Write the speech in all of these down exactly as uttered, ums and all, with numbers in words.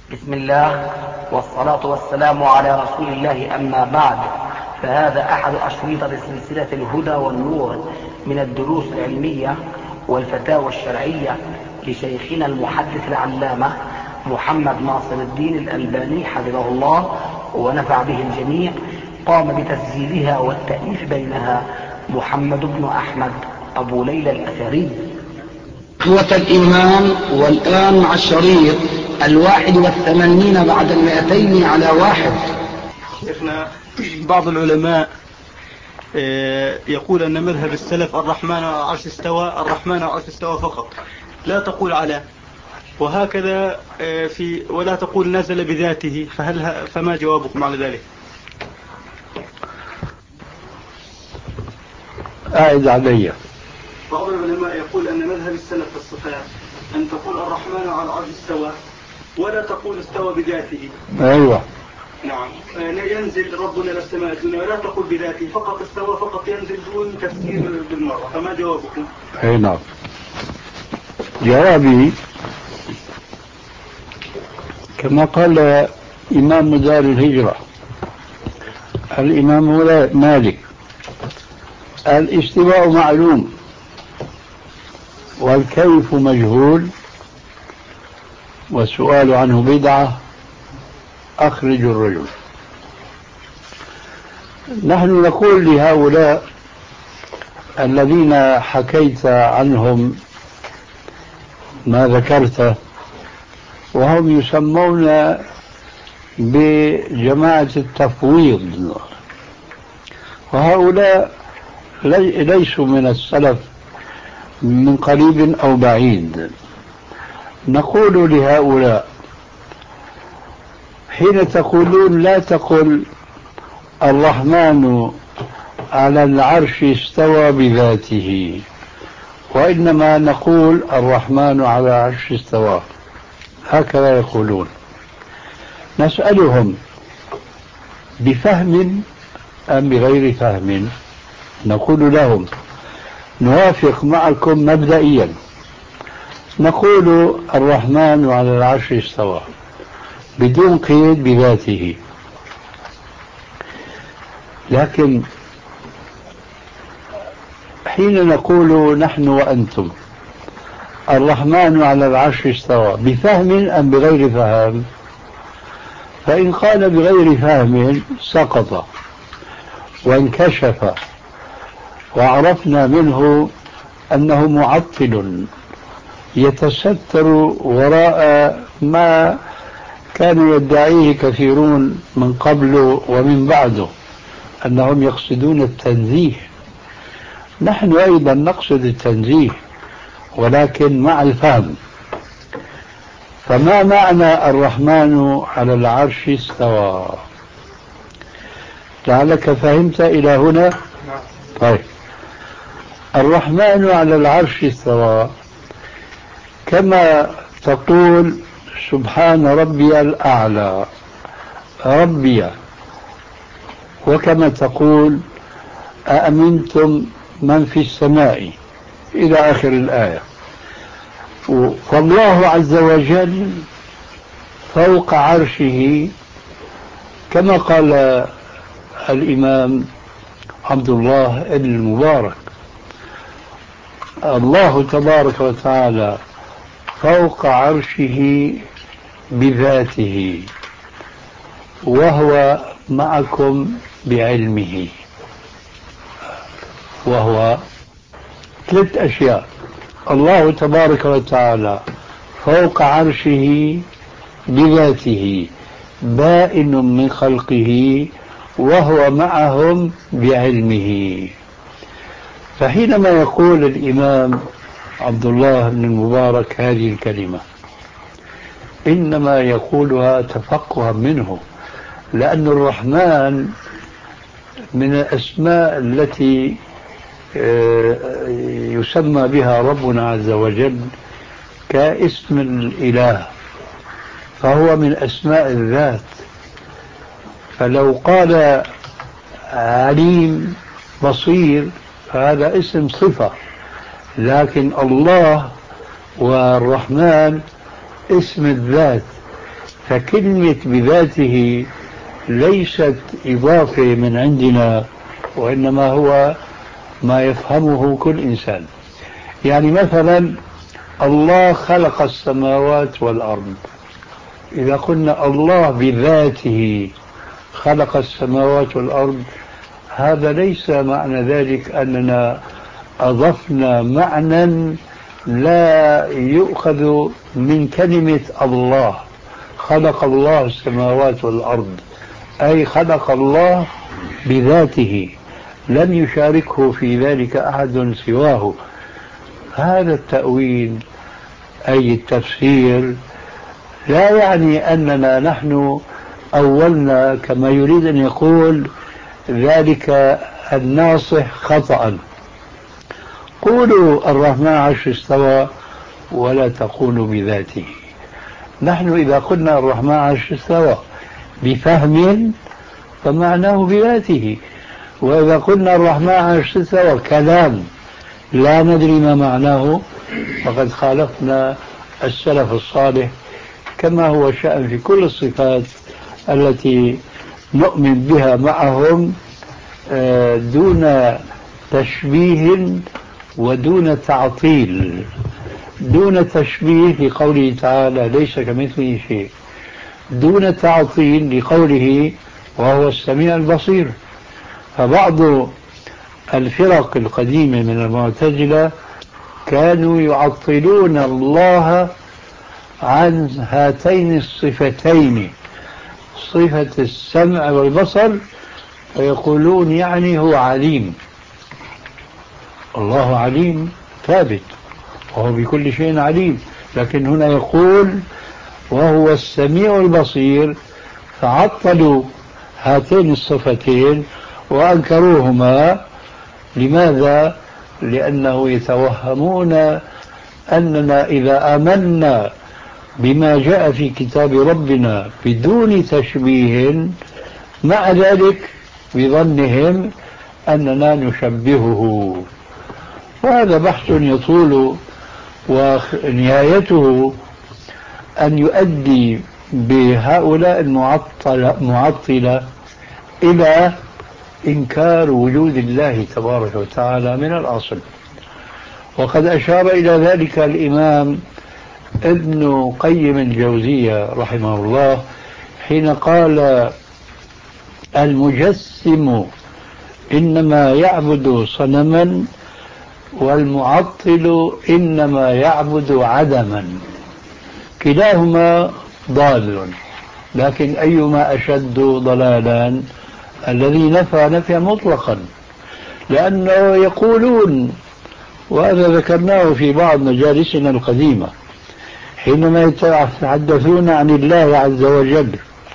بسم الله والصلاة والسلام على رسول الله، أما بعد، فهذا أحد أشرطة سلسلة الهدى والنور من الدروس العلمية والفتاوى الشرعية لشيخنا المحدث العلامة محمد ناصر الدين الألباني حفظه الله ونفع به الجميع. قام بتسجيلها والتأليف بينها محمد بن أحمد أبو ليلى الأثري. إخوة الإيمان، والآن مع الشريط الواحد والثمانين بعد المئتين على واحد. شيخنا، بعض العلماء يقول أن مذهب السلف الرحمن على العرش استوى، الرحمن على العرش استوى فقط، لا تقول على، وهكذا في ولا تقول نزل بذاته، فهل فما جوابكم على ذلك؟ أعد علي. بعض العلماء يقول أن مذهب السلف في الصفات أن تقول الرحمن على العرش استوى ولا تقول استوى بذاته. أيوة، نعم. ينزل ربنا إلى السماء الدنيا ولا تقول بذاته، فقط استوى فقط ينزل دون تفسير بالمرة، فما جوابكم؟ أي نعم. جوابي كما قال إمام دار الهجرة الإمام مالك: الاستواء معلوم والكيف مجهول والسؤال عنه بدعة، أخرج الرجل. نحن نقول لهؤلاء الذين حكيت عنهم ما ذكرت، وهم يسمون بجماعة التفويض، وهؤلاء ليسوا من السلف من قريب أو بعيد. نقول لهؤلاء: حين تقولون لا تقل الرحمن على العرش استوى بذاته، وإنما نقول الرحمن على العرش استوى، هكذا يقولون. نسألهم: بفهم أم بغير فهم؟ نقول لهم: نوافق معكم مبدئيا، نقول الرحمن على العرش استوى بدون قيد بذاته، لكن حين نقول نحن وأنتم الرحمن على العرش استوى بفهم أم بغير فهم، فإن قال بغير فهم سقط وانكشف، وعرفنا منه أنه معطل يتستر وراء ما كانوا يدعيه كثيرون من قبله ومن بعده، أنهم يقصدون التنزيه. نحن أيضا نقصد التنزيه، ولكن مع الفهم. فما معنى الرحمن على العرش استوى؟ لعلك فهمت إلى هنا؟ طيب، الرحمن على العرش استوى كما تقول سبحان ربي الأعلى ربي، وكما تقول أأمنتم من في السماء إلى آخر الآية. فالله عز وجل فوق عرشه، كما قال الإمام عبد الله بن المبارك: الله تبارك وتعالى فوق عرشه بذاته، وهو معكم بعلمه. وهو ثلاث أشياء: الله تبارك وتعالى فوق عرشه بذاته، بائن من خلقه، وهو معهم بعلمه. فحينما يقول الإمام عبد الله بن المبارك هذه الكلمة، إنما يقولها تفقها منه، لأن الرحمن من الأسماء التي يسمى بها ربنا عز وجل كاسم الإله، فهو من أسماء الذات. فلو قال عليم بصير فهذا اسم صفة، لكن الله والرحمن اسم الذات، فكلمة بذاته ليست إضافة من عندنا، وإنما هو ما يفهمه كل إنسان. يعني مثلا الله خلق السماوات والأرض، إذا قلنا الله بذاته خلق السماوات والأرض، هذا ليس معنى ذلك أننا أضفنا معنى لا يؤخذ من كلمة الله. خلق الله السماوات والأرض أي خلق الله بذاته، لم يشاركه في ذلك أحد سواه. هذا التأويل أي التفسير لا يعني أننا نحن أولنا كما يريد أن يقول ذلك الناصح خطأ. قولوا الرحمن عرش استوى ولا تقولوا بذاته. نحن إذا قلنا الرحمن عرش استوى بفهم فمعناه بذاته، وإذا قلنا الرحمن عرش استوى كلام لا ندري ما معناه فقد خالفنا السلف الصالح، كما هو شأن في كل الصفات التي نؤمن بها معهم دون تشبيه ودون تعطيل. دون تشبيه لقوله تعالى ليس كمثله شيء، دون تعطيل لقوله وهو السميع البصير. فبعض الفرق القديمة من المعتزلة كانوا يعطلون الله عن هاتين الصفتين، صفة السمع والبصر، ويقولون يعني هو عليم. الله عليم ثابت وهو بكل شيء عليم، لكن هنا يقول وهو السميع البصير، فعطلوا هاتين الصفتين وأنكروهما. لماذا؟ لأنه يتوهمون أننا إذا آمنا بما جاء في كتاب ربنا بدون تشبيه مع ذلك بظنهم أننا نشبهه. وهذا بحث يطول ونهايته أن يؤدي بهؤلاء المعطلة معطلة إلى إنكار وجود الله تبارك وتعالى من الأصل. وقد أشار إلى ذلك الإمام ابن قيم الجوزية رحمه الله حين قال المجسم إنما يعبد صنما والمعطل إنما يعبد عدما، كلاهما ضال، لكن أيما أشد ضلالا؟ الذي نفى نفيا مطلقا، لأنه يقولون، وهذا ذكرناه في بعض مجالسنا القديمة، حينما يتحدثون عن الله عز وجل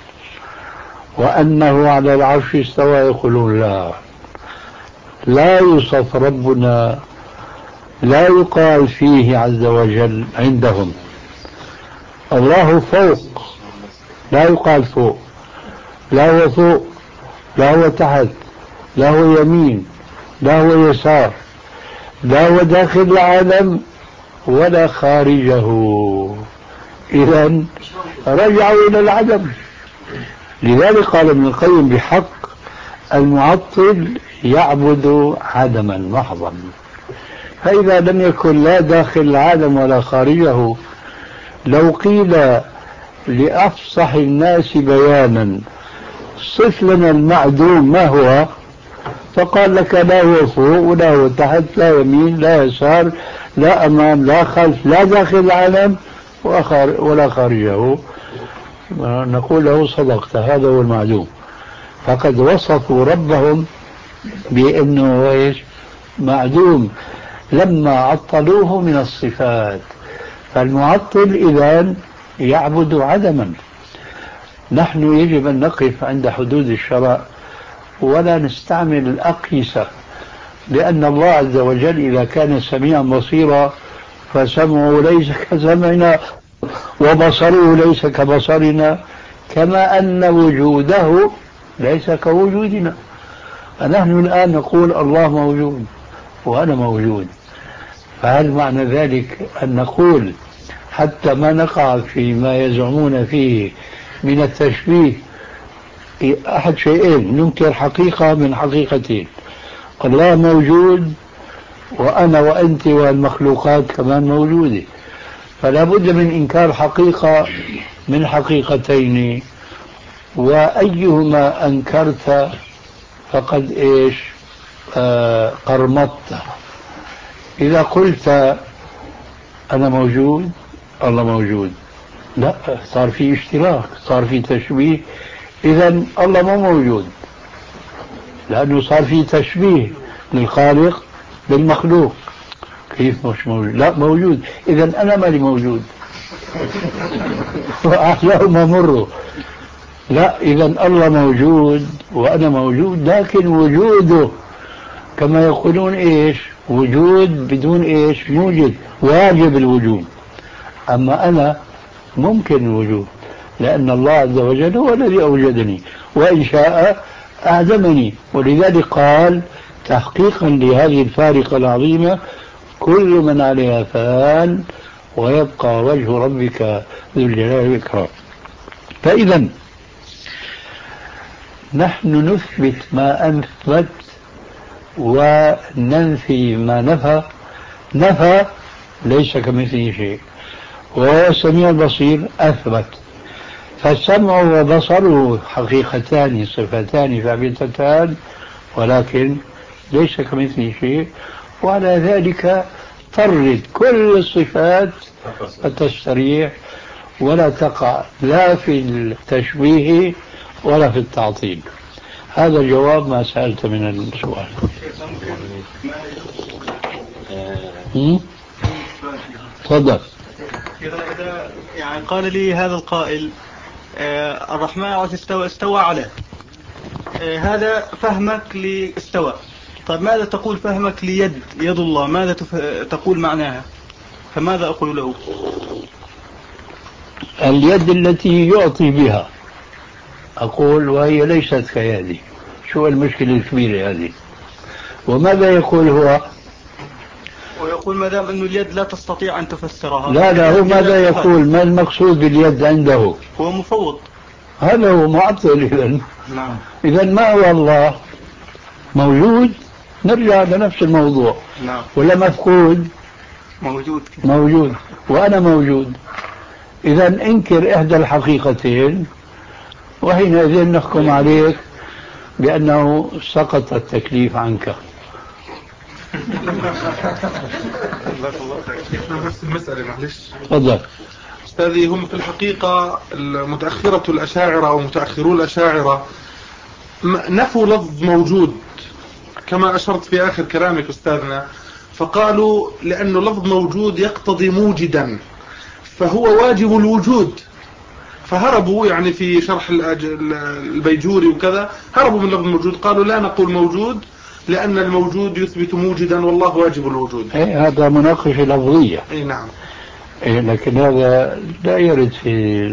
وأنه على العرش استوى يقولون لا لا يوصف ربنا، لا يقال فيه عز وجل عندهم الله فوق، لا يقال فوق، لا هو فوق، لا هو تحت، لا هو يمين، لا هو يسار، لا هو داخل العالم ولا خارجه. إذن رجعوا إلى العدم. لذلك قال ابن القيم بحق المعطل يعبد عدما محضا. فإذا لم يكن لا داخل العالم ولا خارجه، لو قيل لأفصح الناس بيانا صف لنا المعدوم ما هو، فقال لك لا هو فوق ولا هو تحت، لا يمين لا يسار، لا أمام لا خلف، لا داخل العالم ولا خارجه، نقول له صدقت، هذا هو المعدوم. فقد وصفوا ربهم بأنه إيش؟ معدوم لما عطلوه من الصفات. فالمعطل إذن يعبد عدما. نحن يجب أن نقف عند حدود الشرع ولا نستعمل الأقيسة، لأن الله عز وجل إذا كان سميعا بصيرا فسمعه ليس كسمعنا وبصره ليس كبصرنا، كما أن وجوده ليس كوجودنا. فنحن الآن نقول الله موجود وأنا موجود، فهل معنى ذلك أن نقول حتى ما نقع فيما يزعمون فيه من التشبيه أحد شيئين، ننكر حقيقة من حقيقتين. الله موجود وأنا وأنت والمخلوقات كمان موجودة، فلا بد من إنكار حقيقة من حقيقتين، وأيهما أنكرت فقد إيش آه قرمطت. إذا قلت أنا موجود الله موجود، لا، صار في اشتراك، صار في تشبيه، إذا الله مو موجود، لأنه صار في تشبيه للخالق بالمخلوق. كيف مش موجود؟ لا موجود، إذا أنا مالي موجود وأحلاهما مروا. لا، إذا الله موجود وأنا موجود، لكن وجوده كما يقولون إيش؟ وجود بدون إيش؟ موجد، واجب الوجود. أما أنا ممكن الوجود، لأن الله عز وجل هو الذي أوجدني، وإن شاء أعدمني. ولذلك قال تحقيقا لهذه الفارقة العظيمة: كل من عليها فان ويبقى وجه ربك ذو الجلال والإكرام. فإذا نحن نثبت ما أثبت وننفي ما نفى. نفى ليس كمثله شيء، وهو السميع البصير أثبت. فالسمع وبصره حقيقتان صفتان ثابتتان، ولكن ليس كمثله شيء، وعلى ذلك طرد كل الصفات التستريح ولا تقع لا في التشبيه ولا في التعطيل. هذا جواب ما سألت من السؤال. تفضل. إذا يعني قال لي هذا القائل آه الرحمن على استوى استوى على آه هذا فهمك لاستوى. طيب ماذا تقول فهمك ليد يد الله؟ ماذا تقول معناها؟ فماذا أقول له؟ اليد التي يعطي بها أقول وهي ليست كيدي. شو المشكلة الكبيرة هذه؟ وماذا يقول هو؟ ويقول ما دام أن اليد لا تستطيع أن تفسرها. لا لا، هو ماذا يقول؟ ما المقصود باليد عنده؟ هو مفوض. هذا هو معطل. إذن نعم. إذن ما هو الله؟ موجود؟ نرجع لنفس الموضوع. نعم. ولا مفقود؟ موجود. موجود وأنا موجود. إذا انكر إحدى الحقيقتين وحينئذ نحكم عليك بأنه سقط التكليف عنك. نفس المسألة معلش. تفضل. أستاذي، هم في الحقيقة المتأخرة الأشاعرة أو متأخرو الأشاعرة نفوا لفظ موجود كما أشرت في آخر كلامك أستاذنا، فقالوا لأنه لفظ موجود يقتضي موجدا فهو واجب الوجود، فهربوا يعني في شرح البيجوري وكذا، هربوا من لفظ موجود، قالوا لا نقول موجود لأن الموجود يثبت موجدا والله واجب الوجود. إيه هذا مناقشة لفظية. اي نعم. إيه لكن هذا لا يرد في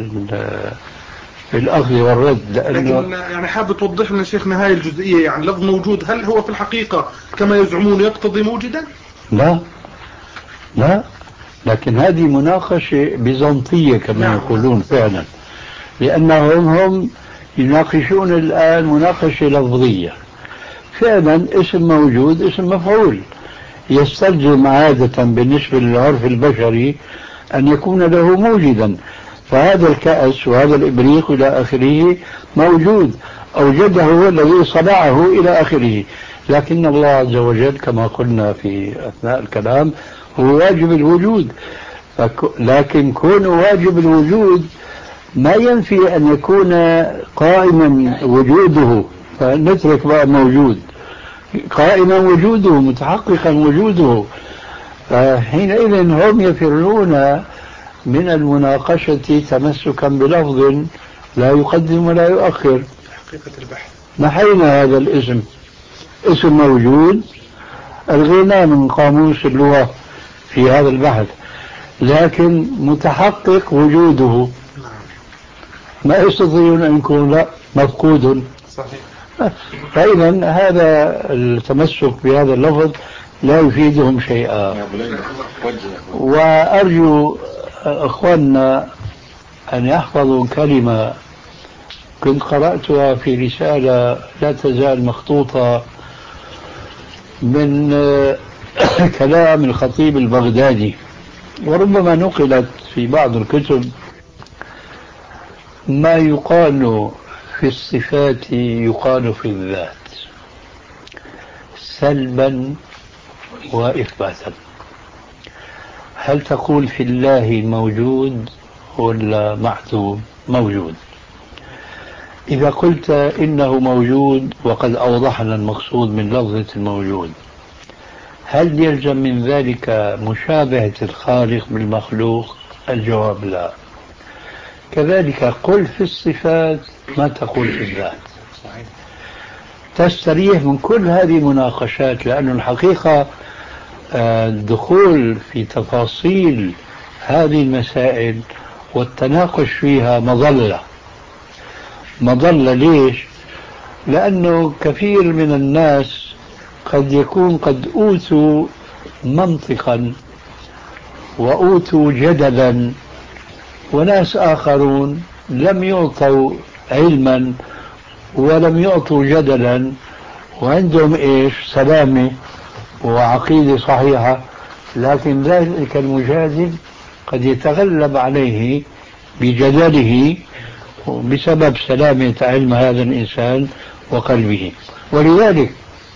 في الأخذ والرد، لأنه لكن يعني حابب توضح لنا شيخنا هاي الجزئية، يعني لفظ موجود هل هو في الحقيقة كما يزعمون يقتضي موجدا؟ لا لا، لكن هذه مناقشة بيزنطية كما نعم. يقولون فعلا، لأنهم هم يناقشون الآن مناقشة لفظية. فعلا اسم موجود اسم مفعول، يستلزم عادة بالنسبة للعرف البشري أن يكون له موجدا، فهذا الكأس وهذا الإبريق إلى آخره موجود، أوجده هو الذي صنعه إلى آخره. لكن الله عز وجل كما قلنا في أثناء الكلام هو واجب الوجود، لكن كون واجب الوجود ما ينفي أن يكون قائما وجوده، فنترك بقى موجود، قائما وجوده متحققا وجوده. فحينئذ هم يفرون من المناقشة تمسكا بلفظ لا يقدم ولا يؤخر. حقيقة البحث نحينا هذا الاسم، اسم موجود الغنى من قاموس اللغة في هذا البحث، لكن متحقق وجوده ما يستطيعون أن يكون لا مفقود. صحيح. فإذا هذا التمسك بهذا اللفظ لا يفيدهم شيئا. وأرجو أخواننا أن يحفظوا كلمة كنت قرأتها في رسالة لا تزال مخطوطة من كلام الخطيب البغدادي، وربما نقلت في بعض الكتب. ما يقال في الصفات يقال في الذات سلبا وإثباتا. هل تقول في الله موجود ولا معدوم؟ موجود. إذا قلت إنه موجود وقد أوضحنا المقصود من لفظة الموجود، هل يلزم من ذلك مشابهة الخالق بالمخلوق؟ الجواب لا. كذلك قل في الصفات ما تقول في الذات. تستريح من كل هذه المناقشات، لأن الحقيقة الدخول في تفاصيل هذه المسائل والتناقش فيها مظلة مظلة. ليش؟ لأنه كثير من الناس قد يكون قد أوتوا منطقا وأوتوا جدلا، وناس آخرون لم يعطوا علما ولم يعطوا جدلا، وعندهم إيش؟ سلامة وعقيدة صحيحة، لكن ذلك المجادل قد يتغلب عليه بجدله بسبب سلامة علم هذا الإنسان وقلبه. ولذلك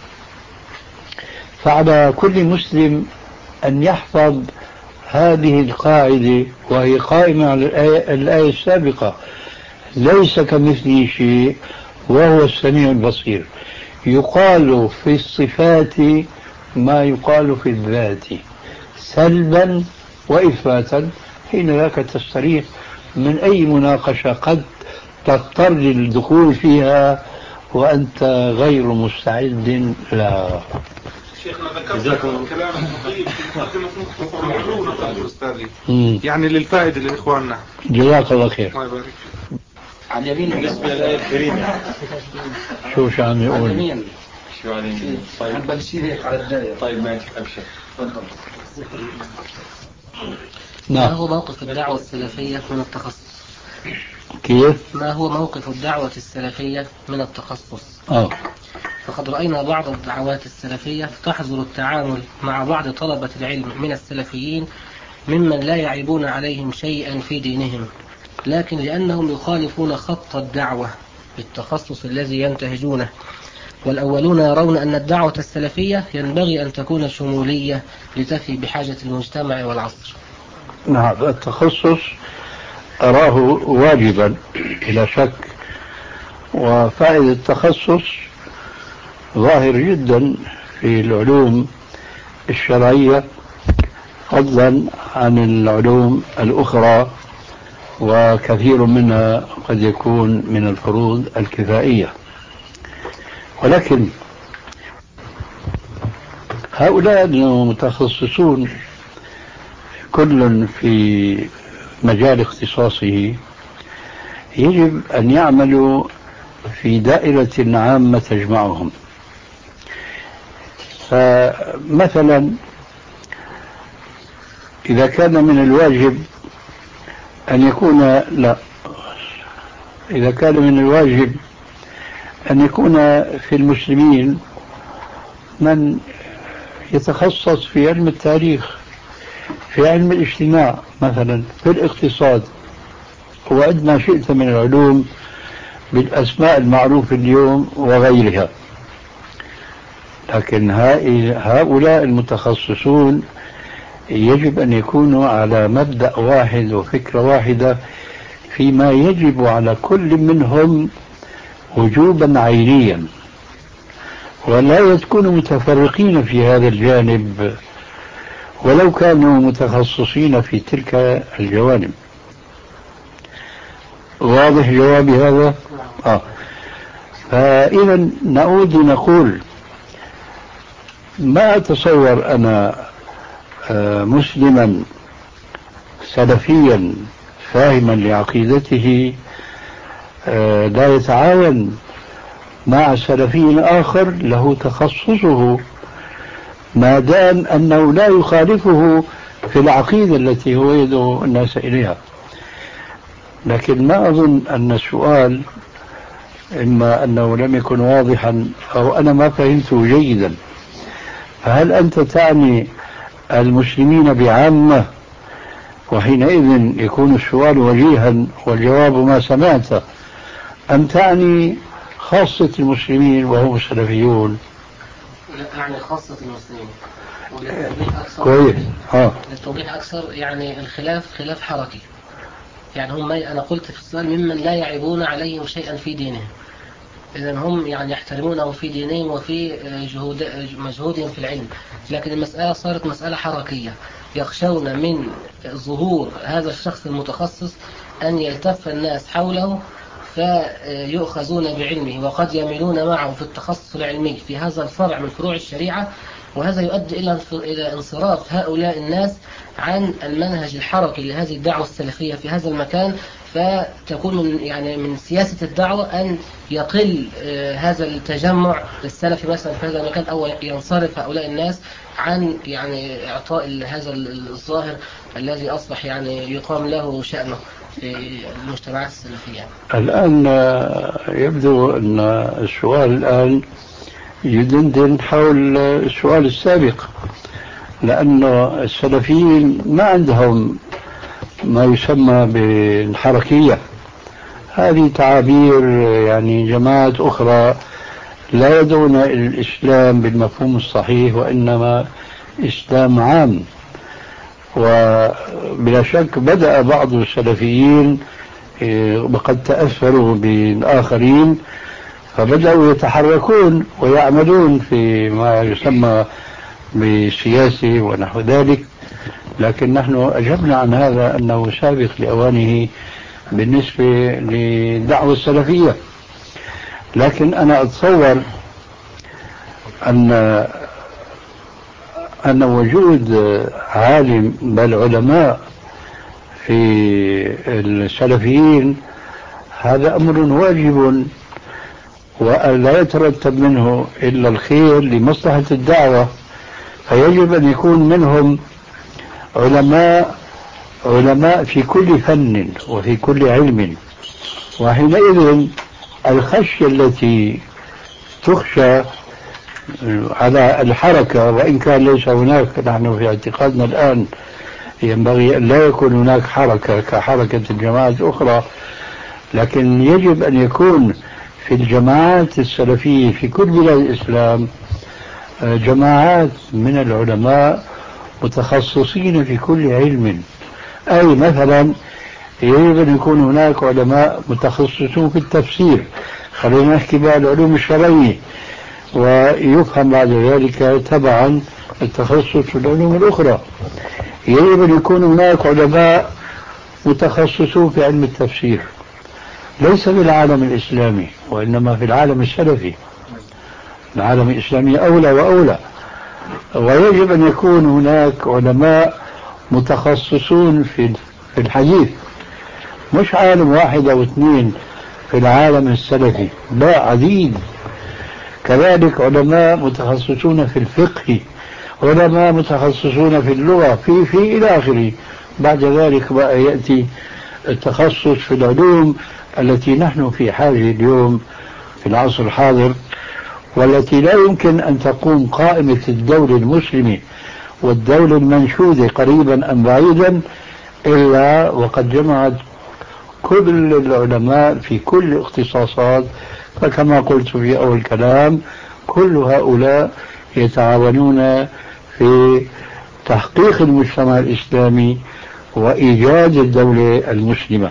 فعلى كل مسلم أن يحفظ هذه القاعدة، وهي قائمة على الآية, الآية السابقة: ليس كمثله شيء وهو السميع البصير. يقال في الصفات ما يقال في الذات سلبا وإثباتا. حين ذاك تستريح من أي مناقشة قد تضطر للدخول فيها وأنت غير مستعد لها. شيخنا ذكرت كلام خطيب في مقدمة مختصر العلوم أستاذي، يعني للفائدة لإخواننا. جزاك الله خير. الله يبارك. على اليمين بالنسبة للآية الكريمة شو شو عم يقول؟ على اليمين. شو على اليمين؟ طيب بمشي هيك على الدايرة. طيب ماشي أبشر. تفضل. ما هو موقف الدعوة السلفية من التخصص؟ كيف؟ ما هو موقف الدعوة السلفية من التخصص؟ آه. فقد رأينا بعض الدعوات السلفية تحظر التعامل مع بعض طلبة العلم من السلفيين ممن لا يعيبون عليهم شيئا في دينهم، لكن لأنهم يخالفون خط الدعوة بالتخصص الذي ينتهجونه. والأولون يرون أن الدعوة السلفية ينبغي أن تكون شمولية لتفي بحاجة المجتمع والعصر. نعم، التخصص أراه واجبا بلا شك، وفائدة التخصص ظاهر جدا في العلوم الشرعية فضلا عن العلوم الأخرى، وكثير منها قد يكون من الفروض الكفائية. ولكن هؤلاء المتخصصون كل في مجال اختصاصه يجب أن يعملوا في دائرة عامة تجمعهم. فمثلا إذا كان من الواجب أن يكون لا إذا كان من الواجب أن يكون في المسلمين من يتخصص في علم التاريخ، في علم الاجتماع مثلا، في الاقتصاد، وعد ما شئت من العلوم بالأسماء المعروفة اليوم وغيرها. لكن هؤلاء المتخصصون يجب أن يكونوا على مبدأ واحد وفكرة واحدة فيما يجب على كل منهم وجوبا عينيا، ولا يكونوا متفرقين في هذا الجانب ولو كانوا متخصصين في تلك الجوانب. واضح جوابي هذا؟ آه. فإذا نعود نقول ما أتصور أنا آه مسلما سلفيا فاهما لعقيدته آه لا يتعاون مع سلفي آخر له تخصصه، ما دام أنه لا يخالفه في العقيدة التي هو يدعو الناس إليها. لكن ما أظن أن السؤال إما أنه لم يكن واضحا أو أنا ما فهمته جيدا. فهل أنت تعني المسلمين بعامة وحينئذ يكون السؤال وجيها والجواب ما سمعته، أم تعني خاصة المسلمين وهم السلفيون؟ لا، أعني خاصة المسلمين. وللتوضيح أكثر كويس. ها. للتوضيح أكثر يعني الخلاف خلاف حركي. يعني هم أنا قلت في السؤال ممن لا يعيبون عليهم شيئا في دينهم، إذن هم يعني يحترمونه في دينهم وفي جهود مجهودهم في العلم، لكن المسألة صارت مسألة حركية، يخشون من ظهور هذا الشخص المتخصص أن يلتف الناس حوله فيؤخذون بعلمه، وقد يميلون معه في التخصص العلمي في هذا الفرع من فروع الشريعة، وهذا يؤدي إلى انصراف هؤلاء الناس عن المنهج الحركي لهذه الدعوة السلفية في هذا المكان، فتكون من يعني من سياسة الدعوة أن يقل هذا التجمع السلفي مثلا في هذا المكان، أو ينصرف هؤلاء الناس عن يعني إعطاء هذا الظاهر الذي أصبح يعني يقام له شأنه في المجتمعات السلفية. الآن يبدو أن السؤال الآن يدندن حول السؤال السابق، لأن السلفيين ما عندهم ما يسمى بالحركية. هذه تعابير يعني جماعات أخرى لا يدعون الإسلام بالمفهوم الصحيح، وإنما إسلام عام. وبلا شك بدأ بعض السلفيين وقد تأثروا بالآخرين فبدأوا يتحركون ويعملون في ما يسمى بالسياسة ونحو ذلك، لكن نحن أجبنا عن هذا أنه سابق لأوانه بالنسبة للدعوة السلفية. لكن أنا أتصور أن أن وجود عالم بل علماء في السلفيين هذا أمر واجب، ولا يترتب منه إلا الخير لمصلحة الدعوة، فيجب أن يكون منهم علماء علماء في كل فن وفي كل علم. وحينئذ الخشية التي تخشى على الحركة، وإن كان ليس هناك، نحن في اعتقادنا الآن ينبغي أن لا يكون هناك حركة كحركة الجماعات الأخرى، لكن يجب أن يكون في الجماعات السلفية في كل بلاد الإسلام جماعات من العلماء متخصصين في كل علم. أي مثلا يجب أن يكون هناك علماء متخصصون في التفسير، خلينا نحكي بقى العلوم الشرعية، ويفهم بعد ذلك تبعا التخصص في العلوم الأخرى. يجب أن يكون هناك علماء متخصصون في علم التفسير، ليس في العالم الإسلامي وإنما في العالم السلفي. العالم الإسلامي أولى وأولى. ويجب أن يكون هناك علماء متخصصون في في الحديث، مش عالم واحد أو اثنين في العالم السلفي، لا، عديد. كذلك علماء متخصصون في الفقه، علماء متخصصون في اللغة، في في إلى آخره. بعد ذلك بقى يأتي التخصص في العلوم التي نحن في حاجة اليوم في العصر الحاضر، والتي لا يمكن أن تقوم قائمة الدولة المسلمة والدولة المنشودة قريبا أم بعيدا إلا وقد جمعت كل العلماء في كل الاختصاصات. فكما قلت في أول كلام، كل هؤلاء يتعاونون في تحقيق المجتمع الإسلامي وإيجاد الدولة المسلمة.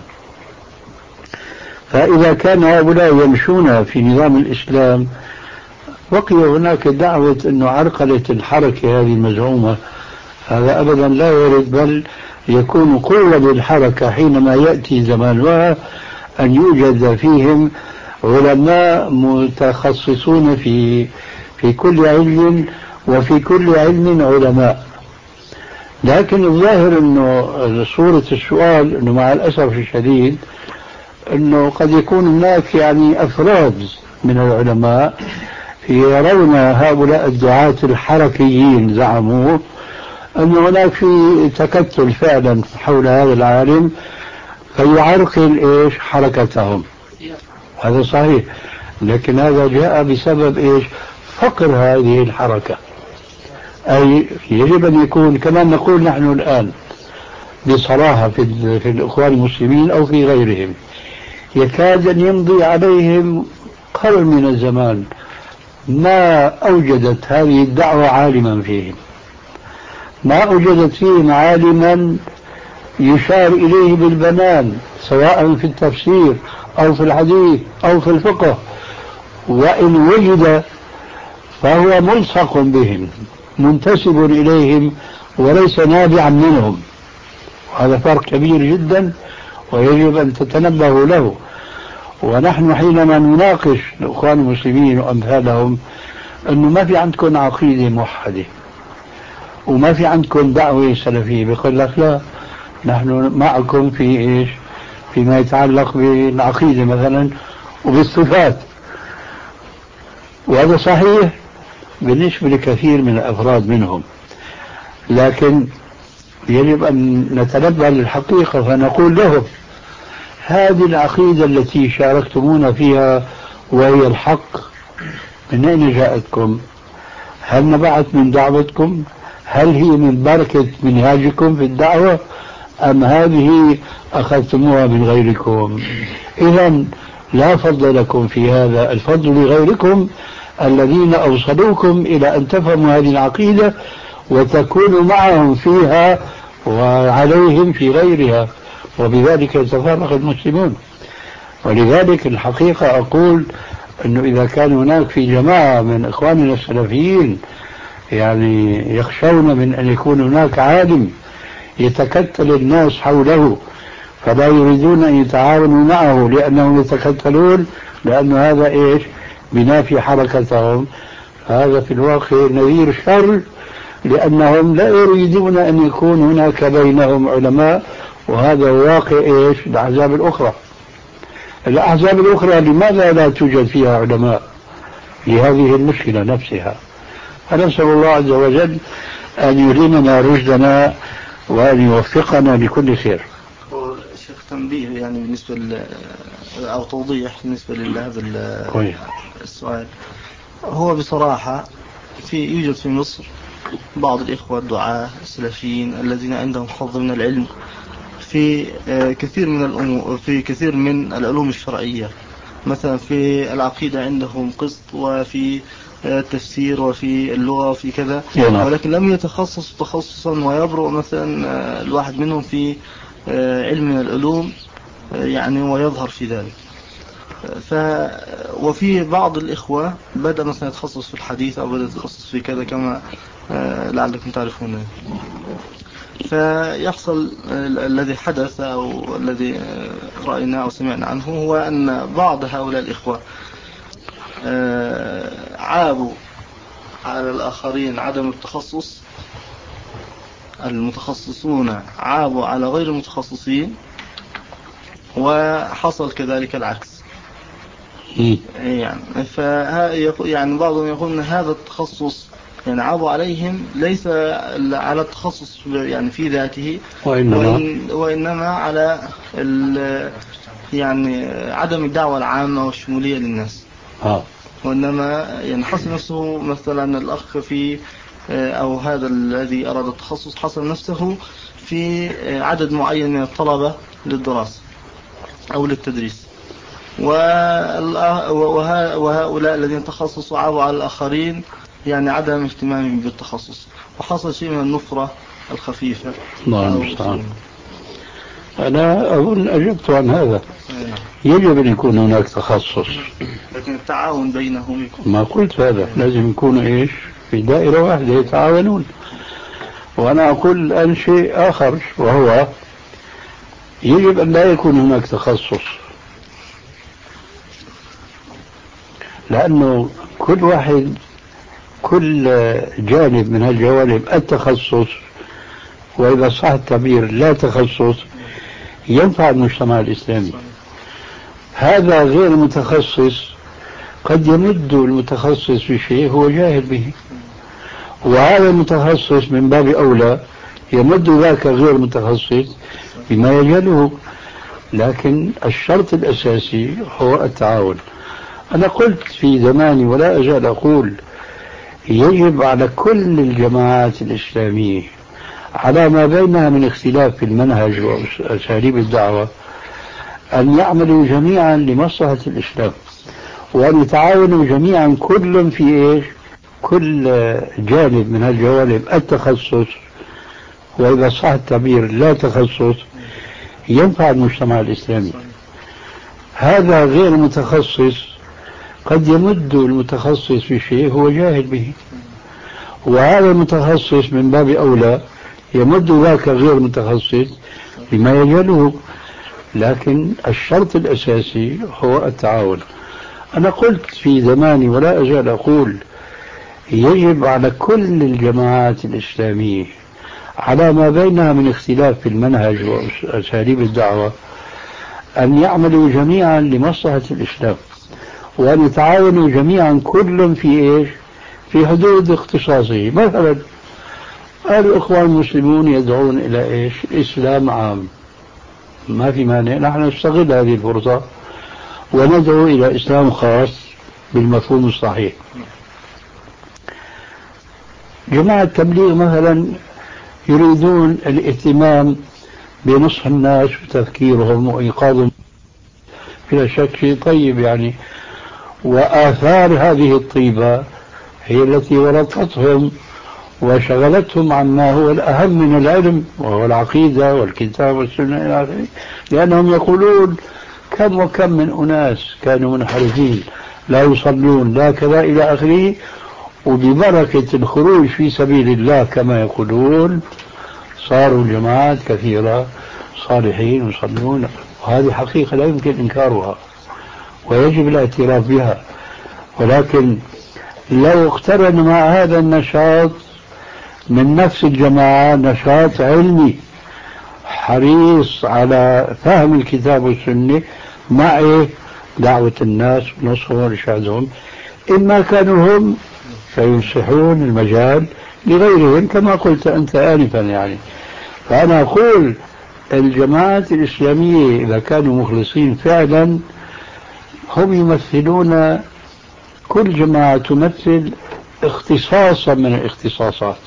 فإذا كان هؤلاء يمشون في نظام الإسلام بقي هناك دعوة أنه عرقلة الحركة هذه المزعومة، هذا أبدا لا يرد، بل يكون قوة للحركة حينما يأتي زمانها أن يوجد فيهم علماء متخصصون في في كل علم، وفي كل علم علماء. لكن الظاهر أنه صورة السؤال أنه مع الأسف الشديد أنه قد يكون هناك يعني أفراد من العلماء يرون هؤلاء الدعاة الحركيين زعموا أن هناك في تكتل فعلا حول هذا العالم فيعرقل إيش حركتهم. هذا صحيح، لكن هذا جاء بسبب إيش؟ فقر هذه الحركة. أي يجب أن يكون كما نقول نحن الآن بصراحة في, في الإخوان المسلمين أو في غيرهم، يكاد أن يمضي عليهم قرن من الزمان ما أوجدت هذه الدعوة عالما فيهم، ما أوجدت فيهم عالما يشار إليه بالبنان سواء في التفسير أو في الحديث أو في الفقه، وإن وجد فهو ملصق بهم منتسب إليهم وليس نابعا منهم. هذا فرق كبير جدا ويجب أن تتنبهوا له. ونحن حينما نناقش الإخوان المسلمين وأمثالهم أنه ما في عندكم عقيدة موحدة وما في عندكم دعوة سلفية، بيقول لك لا، نحن معكم في إيش؟ فيما يتعلق بالعقيدة مثلا وبالصفات. وهذا صحيح بالنسبة لكثير من الأفراد منهم، لكن يجب أن نتنبه للحقيقة فنقول لهم هذه العقيدة التي شاركتمونا فيها وهي الحق من أين جاءتكم؟ هل نبعت من دعوتكم؟ هل هي من بركة منهاجكم في الدعوة أم هذه أخذتموها من غيركم؟ إذا لا فضل لكم في هذا، الفضل لغيركم الذين أوصلوكم إلى أن تفهموا هذه العقيدة وتكونوا معهم فيها وعليهم في غيرها، وبذلك يتفرق المسلمون. ولذلك الحقيقة أقول أنه إذا كان هناك في جماعة من إخواننا السلفيين يعني يخشون من أن يكون هناك عالم يتكتل الناس حوله فلا يريدون أن يتعاونوا معه لأنهم يتكتلون، لأن هذا إيش؟ بنافي حركتهم. هذا في الواقع نذير شر، لأنهم لا يريدون أن يكون هناك بينهم علماء، وهذا واقع إيش؟ الأحزاب الأخرى. الأحزاب الأخرى لماذا لا توجد فيها علماء لهذه المشكلة نفسها؟ فنسأل الله عز وجل أن يلهمنا رشدنا وأن يوفقنا لكل خير. شيخ تنبيه يعني بالنسبة ل أو توضيح بالنسبة لهذا السؤال. هو بصراحة في يوجد في مصر بعض الإخوة الدعاة السلفيين الذين عندهم حظ من العلم في كثير من الأمور، في كثير من العلوم الشرعية، مثلا في العقيدة عندهم قسط وفي التفسير وفي اللغة وفي كذا، ولكن لم يتخصص تخصصا ويبرؤ مثلا الواحد منهم في علم من العلوم يعني ويظهر في ذلك. ف وفي بعض الإخوة بدأ مثلا يتخصص في الحديث أو بدأ يتخصص في كذا كما لعلكم تعرفون. فيحصل الذي حدث أو الذي رأينا أو سمعنا عنه هو أن بعض هؤلاء الإخوة عابوا على الآخرين عدم التخصص، المتخصصون عابوا على غير المتخصصين، وحصل كذلك العكس. يعني يعني بعضهم يقول أن هذا التخصص يعني عابوا عليهم ليس على التخصص يعني في ذاته، وإنما, وإنما على يعني عدم الدعوة العامة والشمولية للناس. آه. وإنما يعني حصل نفسه مثلا الأخ في أو هذا الذي أراد التخصص حصل نفسه في عدد معين من الطلبة للدراسة أو للتدريس، وهؤلاء الذين تخصصوا عابوا على الآخرين يعني عدم اهتمامهم بالتخصص، وحصل شيء من النفرة الخفيفة. نعم. أنا أظن أجبت عن هذا. يجب أن يكون هناك تخصص، لكن التعاون بينهم يكون. ما قلت هذا، لازم يكونوا إيش في دائرة واحدة يتعاونون. وأنا أقول الآن شيء آخر، وهو يجب أن لا يكون هناك تخصص، لأنه كل واحد كل جانب من هالجوانب التخصص، وإذا صح التعبير لا تخصص، ينفع المجتمع الإسلامي. هذا غير متخصص قد يمد المتخصص بشيء هو جاهل به، وهذا المتخصص من باب أولى يمد ذاك غير متخصص بما يجهله. لكن الشرط الأساسي هو التعاون. أنا قلت في زماني ولا أزال أقول يجب على كل الجماعات الإسلامية على ما بينها من اختلاف في المنهج وأساليب الدعوة أن يعملوا جميعا لمصلحة الإسلام، وأن يتعاونوا جميعا كل في إيش؟ كل جانب من الجوانب التخصص، وإذا صح التعبير لا تخصص، ينفع المجتمع الإسلامي. هذا غير متخصص قد يمد المتخصص في شيء هو جاهل به، وهذا المتخصص من باب أولى يمد ذاك غير متخصص بما يجهله. لكن الشرط الأساسي هو التعاون. أنا قلت في زماني ولا أزال أقول يجب على كل الجماعات الإسلامية على ما بينها من اختلاف في المنهج وأساليب الدعوة أن يعملوا جميعا لمصلحة الإسلام، وأن يتعاونوا جميعا كل في إيش؟ في حدود اختصاصه. مثلا الإخوان المسلمون يدعون إلى إيش؟ إسلام عام، ما في مانع نحن نستغل هذه الفرصة وندعو إلى إسلام خاص بالمفهوم الصحيح. جماعة التبليغ مثلا يريدون الاهتمام بنصح الناس وتذكيرهم وإيقاظهم، بلا شك شيء طيب يعني، وآثار هذه الطيبة هي التي ورطتهم وشغلتهم عما هو الأهم من العلم وهو العقيدة والكتاب والسنة إلى آخره، لأنهم يقولون كم وكم من أناس كانوا منحرفين لا يصلون لا كذا إلى آخره، وببركة الخروج في سبيل الله كما يقولون صاروا جماعات كثيرة صالحين يصلون. وهذه حقيقة لا يمكن إنكارها ويجب الاعتراف بها. ولكن لو اقترن مع هذا النشاط من نفس الجماعة نشاط علمي حريص على فهم الكتاب والسنة مع دعوة الناس ونصحهم وإرشادهم، إما كانوا هم سينصحون المجال لغيرهم كما قلت أنت آنفا يعني. فأنا أقول الجماعات الإسلامية إذا كانوا مخلصين فعلا هم يمثلون، كل جماعة تمثل اختصاصا من الاختصاصات.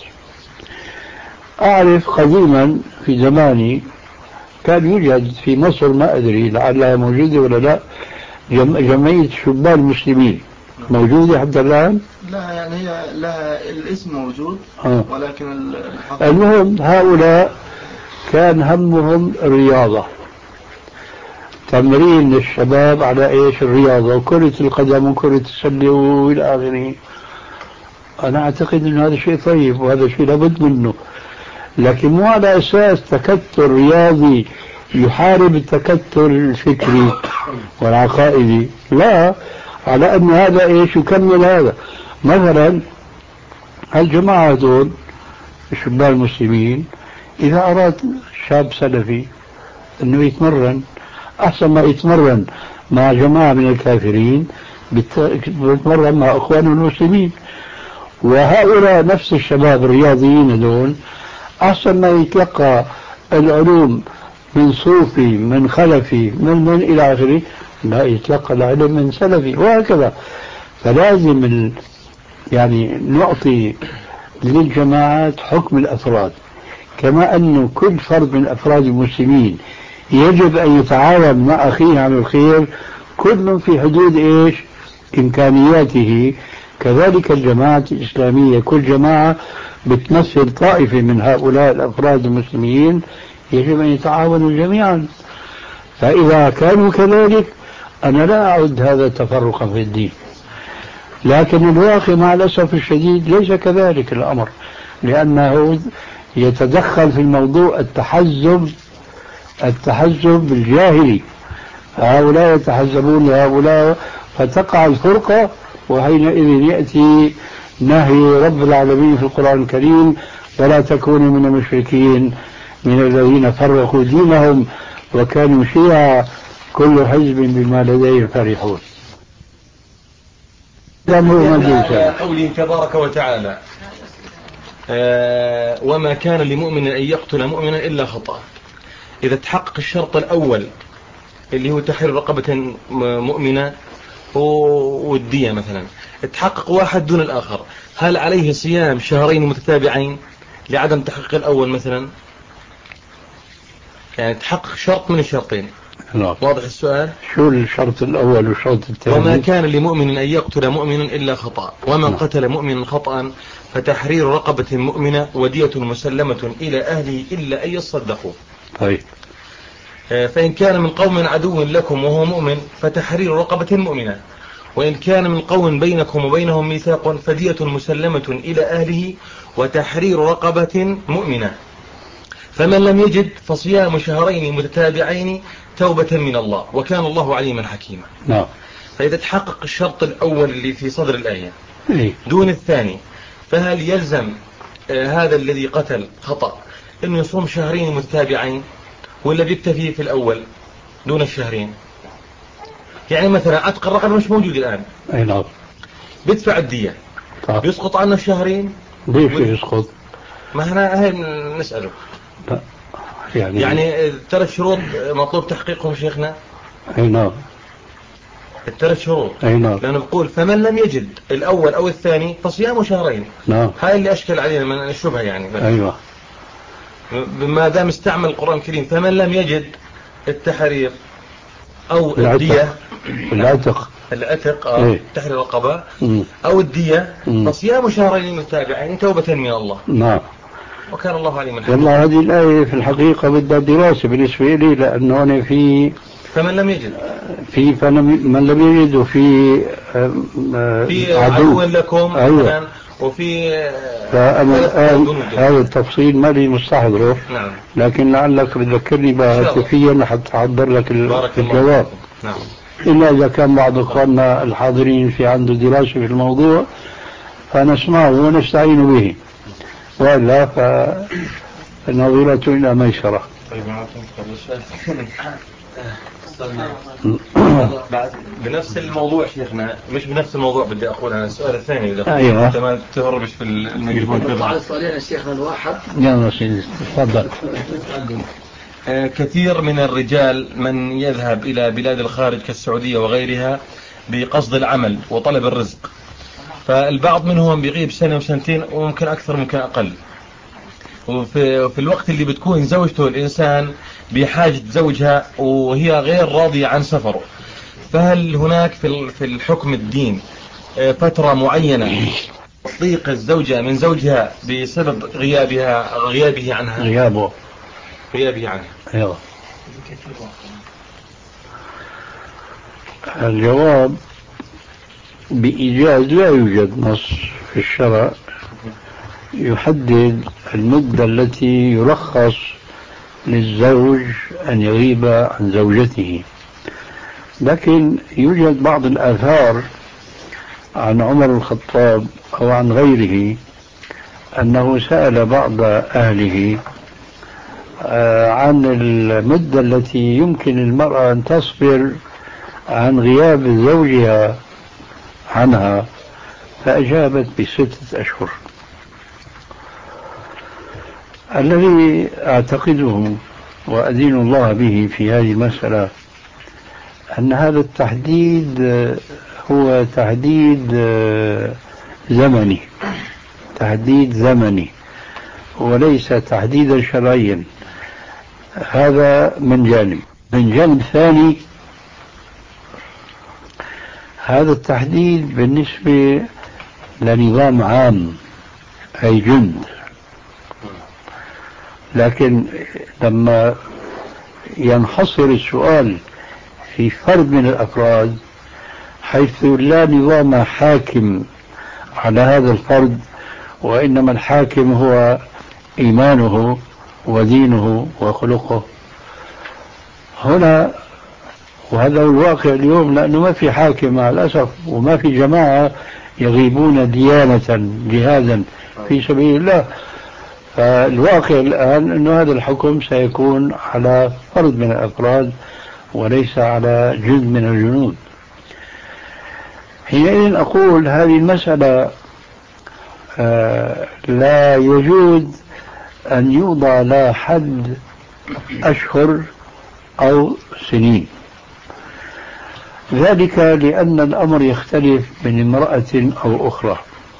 أعرف قديما في زماني كان يوجد في مصر، ما أدري لعلها موجودة ولا لا، جمعية شبان المسلمين، موجودة حتى الآن؟ لا يعني هي لها الاسم موجود آه. ولكن المهم هؤلاء كان همهم الرياضة، تمرين الشباب على ايش؟ الرياضة وكرة القدم وكرة السلة والى اخره. انا اعتقد ان هذا شيء طيب وهذا شيء لابد منه، لكن مو على اساس تكتل رياضي يحارب التكتل الفكري والعقائدي، لا، على ان هذا ايش؟ يكمل هذا. مثلا الجماعة دول الشباب المسلمين اذا اراد شاب سلفي انه يتمرن، أحسن ما يتمرن مع جماعة من الكافرين يتمرن مع أخوانه المسلمين. وهؤلاء نفس الشباب الرياضيين دول أحسن ما يتلقى العلوم من صوفي من خلفي من من إلى آخره، لا يتلقى العلم من سلفي وهكذا. فلازم ال... يعني نعطي للجماعات حكم الأفراد، كما أنه كل فرد من أفراد المسلمين يجب أن يتعاون مع أخيه على الخير كل في حدود إيش؟ إمكانياته. كذلك الجماعة الإسلامية كل جماعة بتمثل طائفة من هؤلاء الأفراد المسلمين يجب أن يتعاونوا جميعا. فإذا كانوا كذلك أنا لا أعد هذا تفرقا في الدين، لكن الواقع مع الأسف الشديد ليس كذلك الأمر، لأنه يتدخل في الموضوع التحزب التحزب الجاهلي، هؤلاء يتحزبون لهؤلاء فتقع الفرقة، وحينئذ يأتي نهي رب العالمين في القرآن الكريم ولا تكونوا من المشركين من الذين فرقوا دينهم وكانوا شيعا كل حزب بما لديهم فرحون. قوله تبارك وتعالى آه وما كان لمؤمن أن يقتل مؤمنا إلا خطأ. إذا تحقق الشرط الأول اللي هو تحرير رقبة مؤمنة والدية مثلا، تحقق واحد دون الآخر، هل عليه صيام شهرين متتابعين لعدم تحقيق الأول مثلا؟ يعني تحقق شرط من الشرطين. لا. واضح السؤال؟ شو الشرط الأول والشرط الثاني؟ وما كان لمؤمن أن يقتل مؤمنا إلا خطأ، ومن لا. قتل مؤمنا خطأ فتحرير رقبة مؤمنة ودية مسلمة إلى أهله إلا أن يصدقوا. طيب. فإن كان من قوم عدو لكم وهو مؤمن فتحرير رقبة مؤمنة، وإن كان من قوم بينكم وبينهم ميثاق فدية مسلمة إلى أهله وتحرير رقبة مؤمنة. فمن لم يجد فصيام شهرين متتابعين توبة من الله وكان الله عليما حكيما. نعم. فإذا تحقق الشرط الأول اللي في صدر الآية إيه؟ دون الثاني، فهل يلزم آه هذا الذي قتل خطأ إنه يصوم شهرين متتابعين ولا بيكتفي في الأول دون الشهرين؟ يعني مثلا عتق الرقبة مش موجود الآن. أي نعم. بيدفع الدية. طيب. بيسقط عنه الشهرين. ليش يسقط؟ ما احنا هاي نسأله. يعني يعني الثلاث شروط مطلوب تحقيقهم شيخنا. أي نعم. الثلاث شروط. أي نعم. لأنه بقول فمن لم يجد الأول أو الثاني فصيامه شهرين. نعم. هاي اللي أشكل علينا من الشبهة يعني. أيوة. ما دام استعمل القرآن الكريم فمن لم يجد التحرير أو الدية العتق العتق إيه؟ تحرير الرقبة مم. أو الدية مم. فصيام شهرين متتابعين توبة من الله. نعم. وكان الله عليما حكيما. والله هذه الآية في الحقيقة بدها دراسة بالنسبة لي، لأنه أنا في فمن لم يجد في من لم يجد وفي في عدو لكم. أيوة. وفي فأنا الآن هذا التفصيل ما لي مستحضره. نعم. لكن لعلك بتذكرني بها هاتفيا لحتى أحضر لك الجواب. نعم. إلا إذا كان بعض إخواننا الحاضرين في عنده دراسة في الموضوع فنسمعه ونستعين به، وإلا فالنظرة إلى ميسرة. بنفس الموضوع شيخنا، مش بنفس الموضوع بدي أقول أنا السؤال الثاني إذا أيوة. أنت ما تهربش في الميكروفون. على السؤالين الشيخنا الواحد. يلا سيدي تفضل. كثير من الرجال من يذهب إلى بلاد الخارج كالسعودية وغيرها بقصد العمل وطلب الرزق، فالبعض منهم بيغيب سنة وسنتين وممكن أكثر ممكن أقل، وفي في الوقت اللي بتكون زوجته الإنسان بحاجة زوجها وهي غير راضية عن سفره، فهل هناك في في الحكم الدين فترة معينة تطليق الزوجة من زوجها بسبب غيابها غيابه عنها؟ غيابه غيابه عنها. أيوة. الجواب بإيجاز لا يوجد نص في الشرع يحدد المدة التي يرخص للزوج أن يغيب عن زوجته، لكن يوجد بعض الآثار عن عمر الخطاب أو عن غيره أنه سأل بعض أهله عن المدة التي يمكن المرأة أن تصبر عن غياب زوجها عنها، فأجابت بستة أشهر. الذي أعتقده وأدين الله به في هذه المسألة أن هذا التحديد هو تحديد زمني، تحديد زمني وليس تحديدا شرعيا. هذا من جانب. من جانب ثاني، هذا التحديد بالنسبة لنظام عام أي جند، لكن لما ينحصر السؤال في فرد من الأفراد حيث لا نظام حاكم على هذا الفرد وإنما الحاكم هو إيمانه ودينه وخلقه، هنا وهذا هو الواقع اليوم، لأنه ما في حاكم مع الأسف وما في جماعة يغيبون ديانة جهادا في سبيل الله. فالواقع الآن أن هذا الحكم سيكون على فرد من الأفراد وليس على جزء من الجنود. حينئذ أقول هذه المسألة لا يجوز أن يوضع لا حد أشهر أو سنين، ذلك لأن الأمر يختلف من امرأة أو أخرى.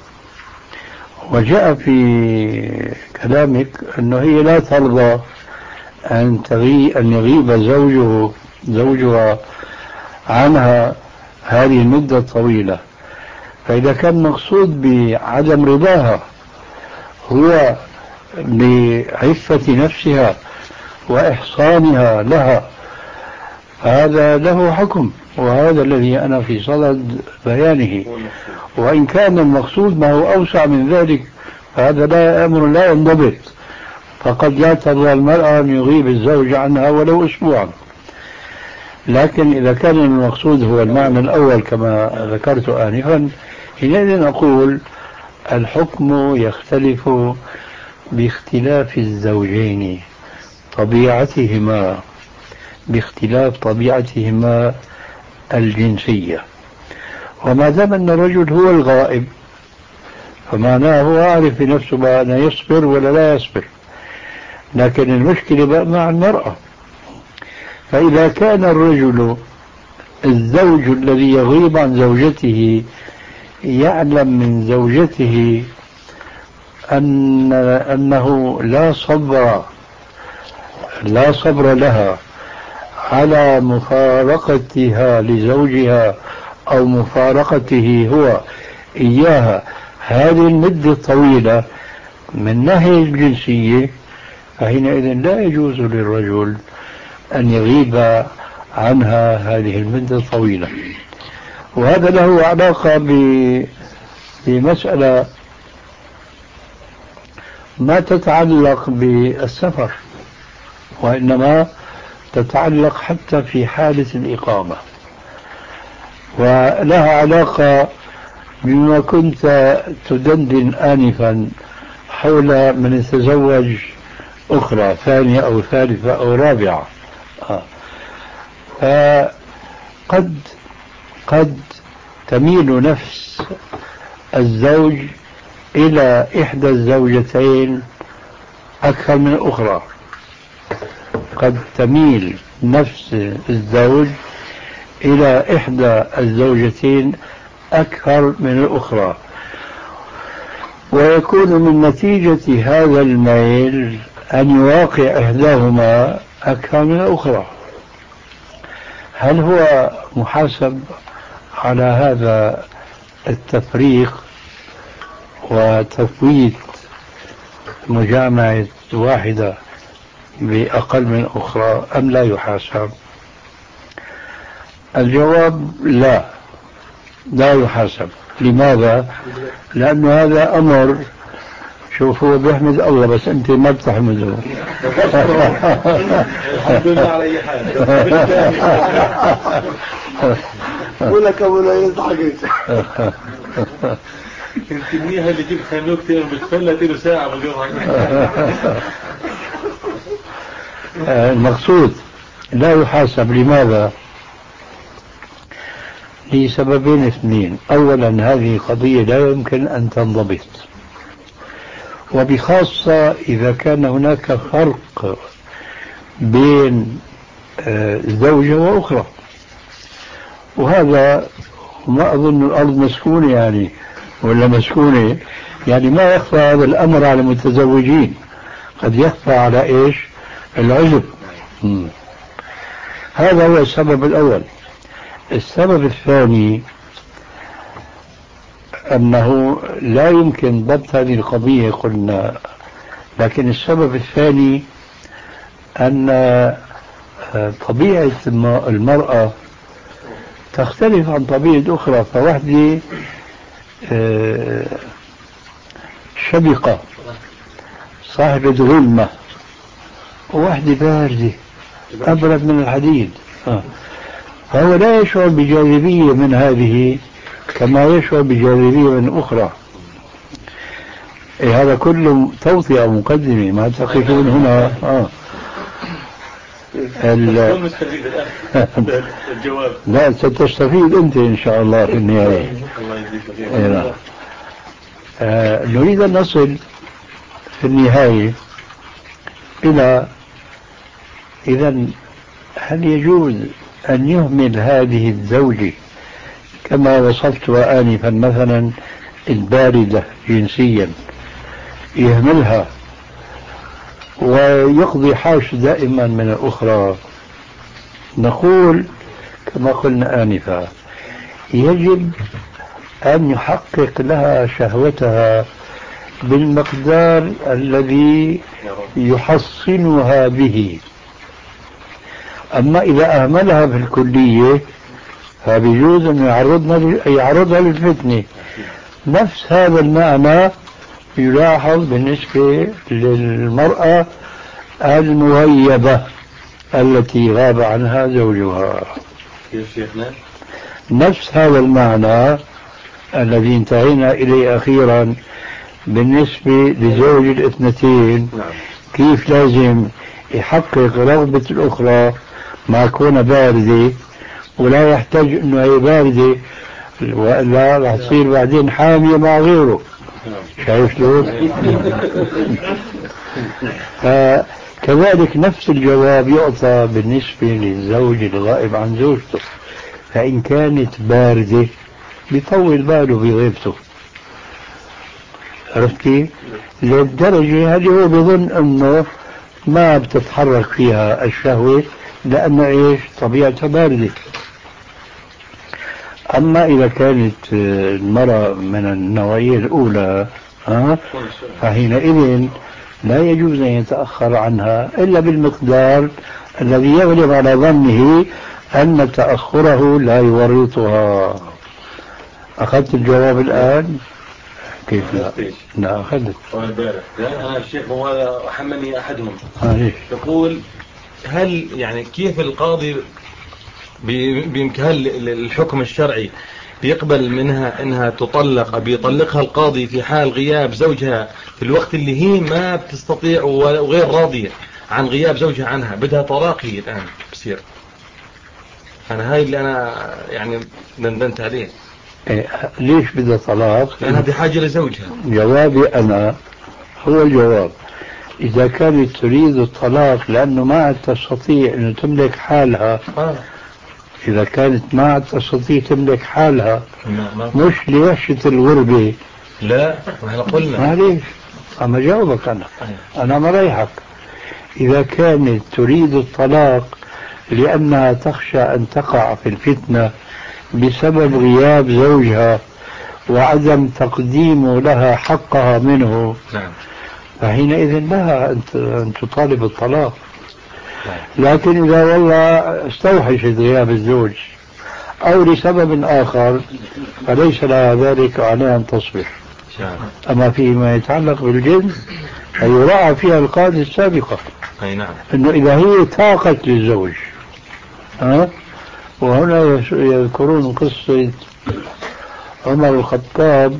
وجاء في كلامك أنه هي لا ترضى أن تغي أن يغيب زوجه زوجها عنها هذه المدة الطويلة. فإذا كان مقصود بعدم رضاها هو بعفة نفسها وإحصانها لها هذا له حكم، وهذا الذي أنا في صدد بيانه. وإن كان المقصود ما هو أوسع من ذلك فهذا لا أمر لا ينضبط، فقد لا ترضى المرأة أن يغيب الزوج عنها ولو أسبوعا. لكن إذا كان المقصود هو المعنى الأول كما ذكرت آنفا، حينئذ أقول الحكم يختلف باختلاف الزوجين، طبيعتهما باختلاف طبيعتهما الجنسية. وما دام أن الرجل هو الغائب فمعناه هو عارف في نفسه بقى أنه يصبر ولا لا يصبر، لكن المشكلة بقى مع المرأة. فإذا كان الرجل الزوج الذي يغيب عن زوجته يعلم من زوجته أن أنه لا صبر لا صبر لها على مفارقتها لزوجها أو مفارقته هو إياها هذه المدة الطويلة من ناحية الجنسية، فحينئذ لا يجوز للرجل أن يغيب عنها هذه المدة الطويلة. وهذا له علاقة بمسألة ما تتعلق بالسفر، وإنما تتعلق حتى في حالة الإقامة، ولها علاقة بما كنت تدندن آنفا حول من يتزوج أخرى ثانية أو ثالثة أو رابعة. آه. فقد قد تميل نفس الزوج إلى إحدى الزوجتين أكثر من الأخرى، قد تميل نفس الزوج إلى إحدى الزوجتين أكثر من الأخرى، ويكون من نتيجة هذا الميل أن يواقع إحداهما أكثر من الأخرى. هل هو محاسب على هذا التفريق وتفويت مجامعة واحدة بأقل من أخرى أم لا يحاسب؟ الجواب لا، لا يحاسب. لماذا؟ لأن هذا أمر، شوف هو بيحمد الله بس أنت ما بتحمده. الحمد لله على أي حال. ولك ولا يضحك. انت منيها اللي جبتها نكتة بتفلت له ساعة بجرعك. المقصود لا يحاسب. لماذا؟ لسببين اثنين. أولا هذه قضية لا يمكن أن تنضبط، وبخاصة إذا كان هناك فرق بين زوجة وأخرى، وهذا ما أظن الأرض مسكونة يعني ولا مسكونة يعني ما يخفى هذا الأمر على المتزوجين، قد يخفى على إيش؟ العزب. هذا هو السبب الأول. السبب الثاني أنه لا يمكن ضبط هذه القضية قلنا، لكن السبب الثاني أن طبيعة المرأة تختلف عن طبيعة أخرى. فواحدة شبقة صاحبة غلمة، وواحدة باردة أبرد من الحديد، فهو لا يشعر بجاذبية من هذه كما يشعر بجاذبية من أخرى. إيه هذا كله توطئة مقدمة، ما تقفون هنا. آه. الجواب لا ستستفيد أنت إن شاء الله في النهاية. إيه آه. نريد أن نصل في النهاية إلى إذن هل يجوز أن يهمل هذه الزوجة كما وصفتها آنفا، مثلا الباردة جنسيا، يهملها ويقضي حاجة دائما من الأخرى، نقول كما قلنا آنفا يجب أن يحقق لها شهوتها بالمقدار الذي يحصنها به. أما إذا أهملها في الكلية فبيجوز أن يعرضها للفتنة. نفس هذا المعنى يلاحظ بالنسبة للمرأة المغيبة التي غاب عنها زوجها. نفس هذا المعنى الذي انتهينا إليه أخيرا بالنسبة لزوج الاثنتين، كيف لازم يحقق رغبة الأخرى مع كونها باردة، ولا يحتاج أنه هي باردة وإلا راح تصير بعدين حامية مع غيره. شايف شلون؟ فكذلك نفس الجواب يعطى بالنسبة للزوج الغائب عن زوجته، فإن كانت باردة بيطول باله بغيبته، عرفتي؟ للدرجة هذه هو بظن أنه ما بتتحرك فيها الشهوة لأنه إيش طبيعتها باردة. أما إذا كانت المرأة من النوعية الأولى ها فحينئذ لا يجوز أن يتأخر عنها إلا بالمقدار الذي يغلب على ظنه أن تأخره لا يورطها. أخذت الجواب الآن؟ كيف لا؟ لا أخذت. أنا الشيخ وهذا حملني أحدهم آه يقول هل يعني كيف القاضي بإمكان الحكم الشرعي بيقبل منها انها تطلق، بيطلقها القاضي في حال غياب زوجها في الوقت اللي هي ما بتستطيع وغير راضية عن غياب زوجها عنها، بدها طلاقي الآن بصير. أنا هاي اللي أنا يعني دندنت عليه. إيه ليش بدها طلاق؟ لأنها بحاجة لزوجها. جوابي أنا هو الجواب، إذا كانت تريد الطلاق لأنه ما عاد تستطيع أن تملك حالها آه. إذا كانت ما عاد تستطيع تملك حالها مش لوحشة الغربة. لا احنا قلنا معليش أما جاوبك أنا أنا مريحك. إذا كانت تريد الطلاق لأنها تخشى أن تقع في الفتنة بسبب غياب زوجها وعدم تقديم لها حقها منه، نعم، فحينئذ لها أن تطالب الطلاق. لكن إذا والله استوحشت غياب الزوج أو لسبب آخر فليس لها ذلك عليها أن تصبر. أما فيما يتعلق بالجنس فيراعى فيها القاعدة السابقة، أي نعم، أنه إذا هي طاقت للزوج ها. وهنا يذكرون قصة عمر الخطاب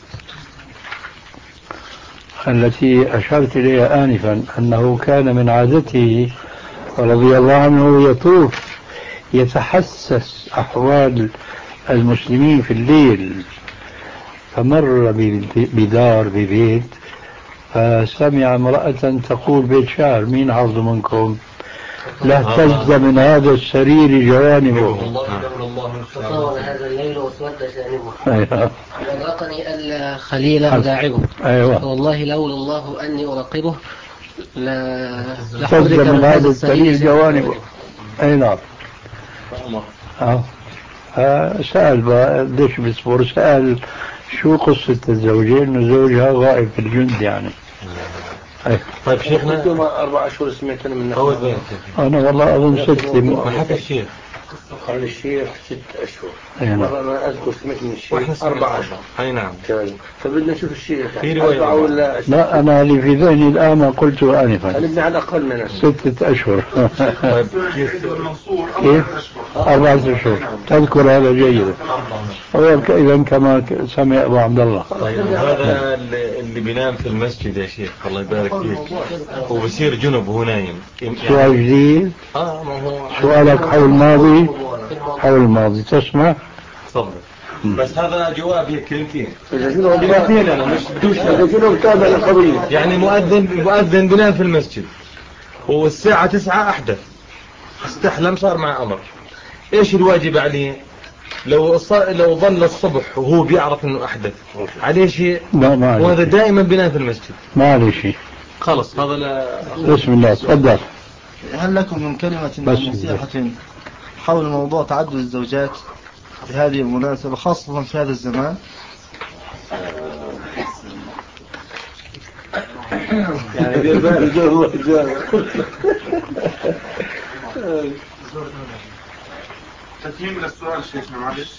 التي أشرت إليها آنفا، أنه كان من عادته رضي الله عنه يطوف يتحسس أحوال المسلمين في الليل، فمر بدار ببيت فسمع امرأة تقول بيت شعر: مين عرض منكم لاهتز من هذا السرير جوانبه، فطال هذا الليل واسود جانبه، وذاقني الخليل أداعبه، أيوة. والله لولا الله أني أراقبه اهتز من هذا السرير جوانبه. أي نعم. آه. سأل بقى ليش بيصبر، سأل شو قصة الزوجين إنه زوجها غائب في الجند يعني. أيه. طيب شيخنا أربع أشهر سمعت أنا من أول أنا والله أظن ست. ما حكى الشيخ قال الشيخ ست أشهر. أيه. مرة ما أذكر سمعت من الشيخ أربع أشهر. أي نعم. فبدنا نشوف الشيخ في رواية ولا لا أنا اللي في ذهني الآن ما قلته آنفا نبني على الأقل من ستة أشهر. طيب كيف؟ أربعة أشهر تذكر هذا جيد. إذا كما سمع أبو عبد الله. طيب هذا اللي بينام في المسجد يا شيخ الله يبارك فيك وبصير جنب وهو نايم. سؤال جديد. آه ما هو سؤالك حول الماضي حول الماضي تسمع. تفضل. بس هذا جواب هيك كلمتين. كلمتين أنا مش بدوش أنا متابع القضية. يعني مؤذن مؤذن بينام في المسجد والساعة تسعة أحدث استحلم صار مع أمر إيش الواجب عليه؟ لو لو ظل الصبح وهو بيعرف إنه أحدث عليه شيء؟ لا ما عليه. وهذا دائما بنام في المسجد. ما عليه شيء. خلص هذا لا. بسم الله تفضل. هل لكم من كلمة نصيحة حول موضوع تعدد الزوجات بهذه المناسبة خاصة في هذا الزمان؟ يعني دير بالك الله تتميم للسؤال شيخنا معلش.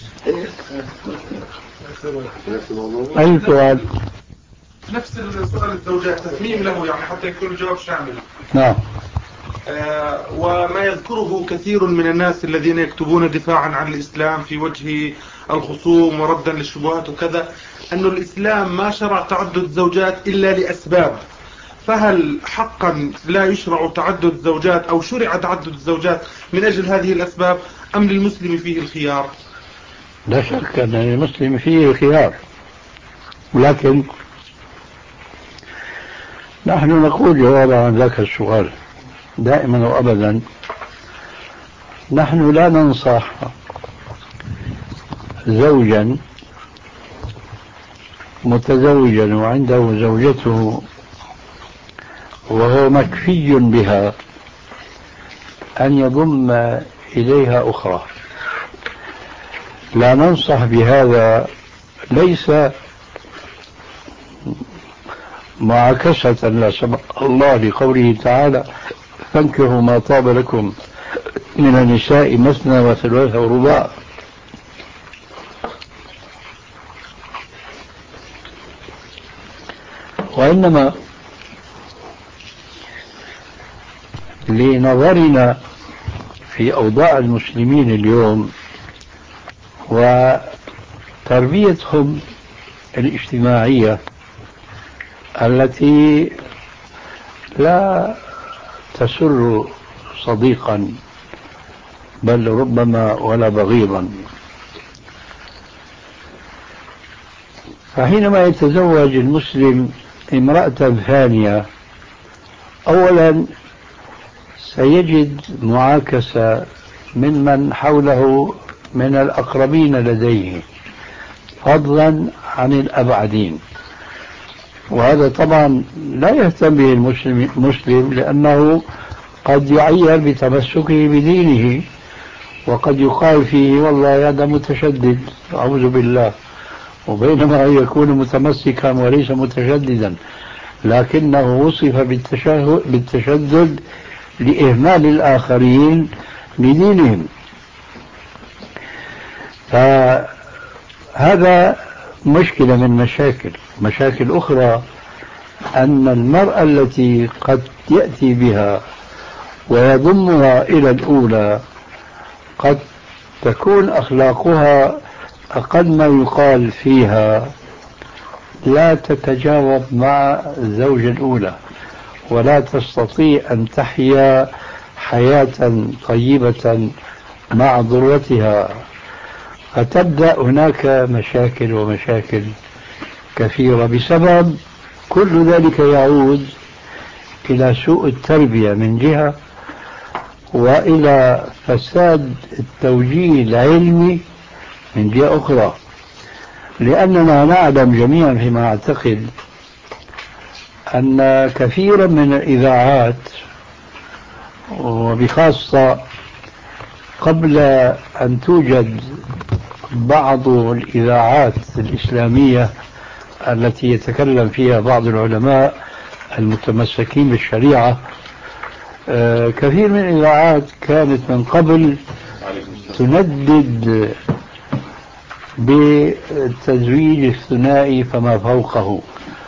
أي سؤال؟ نفس السؤال الزوجات تتميم له يعني حتى يكون الجواب شامل. نعم. آه وما يذكره كثير من الناس الذين يكتبون دفاعا عن الإسلام في وجه الخصوم وردا للشبهات وكذا، أن الإسلام ما شرع تعدد الزوجات إلا لأسباب، فهل حقا لا يشرع تعدد الزوجات أو شرع تعدد الزوجات من أجل هذه الأسباب أم للمسلم فيه الخيار؟ لا شك أن المسلم فيه الخيار، ولكن نحن نقول جوابا عن ذاك السؤال دائما وأبدا، نحن لا ننصح زوجا متزوجا وعنده زوجته وهو مكفي بها أن يضم إليها أخرى. لا ننصح بهذا، ليس معاكسة لا سمح الله لقوله تعالى فانكحوا ما طاب لكم من النساء مثنى وثلاث ورباع، وإنما لنظرنا في أوضاع المسلمين اليوم وتربيتهم الاجتماعية التي لا تسر صديقا بل ربما ولا بغيضا، فحينما يتزوج المسلم امرأة ثانية أولا سيجد معاكسة ممن حوله من الأقربين لديه فضلا عن الأبعدين، وهذا طبعا لا يهتم به المسلم, المسلم لأنه قد يعير بتمسكه بدينه، وقد يقال فيه والله هذا متشدد أعوذ بالله، وبينما يكون متمسكا وليس متشددا، لكنه وصف بالتشدد لإهمال الآخرين لدينهم. فهذا مشكلة من مشاكل مشاكل أخرى، أن المرأة التي قد يأتي بها ويضمها إلى الأولى قد تكون أخلاقها أقل ما يقال فيها لا تتجاوب مع الزوجة الأولى ولا تستطيع أن تحيا حياة طيبة مع ذرتها، فتبدأ هناك مشاكل ومشاكل كثيرة بسبب كل ذلك يعود إلى سوء التربية من جهة وإلى فساد التوجيه العلمي من جهة أخرى، لأننا نعلم جميعا فيما أعتقد أن كثيرا من الإذاعات وبخاصة قبل أن توجد بعض الإذاعات الإسلامية التي يتكلم فيها بعض العلماء المتمسكين بالشريعة، كثير من الإذاعات كانت من قبل تندد بالتزويج الثنائي فما فوقه،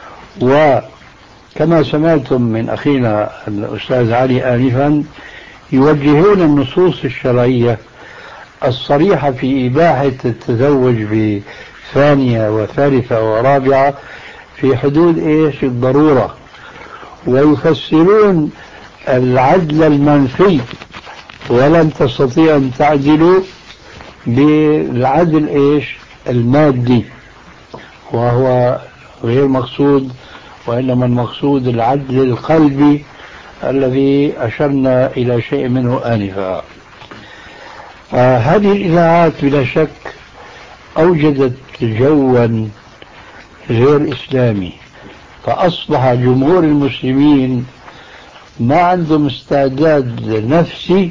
وكما سمعتم من أخينا الأستاذ علي آنفا يوجهون النصوص الشرعية الصريحة في إباحة التزوج بثانية وثالثة ورابعة في حدود إيش الضرورة، ويفسرون العدل المنفي ولن تستطيع أن تعدلوا بالعدل إيش المادي، وهو غير مقصود، وإنما المقصود العدل القلبي الذي أشرنا إلى شيء منه آنفا. هذه الإذاعات بلا شك أوجدت جوا غير إسلامي، فأصبح جمهور المسلمين ما عندهم استعداد نفسي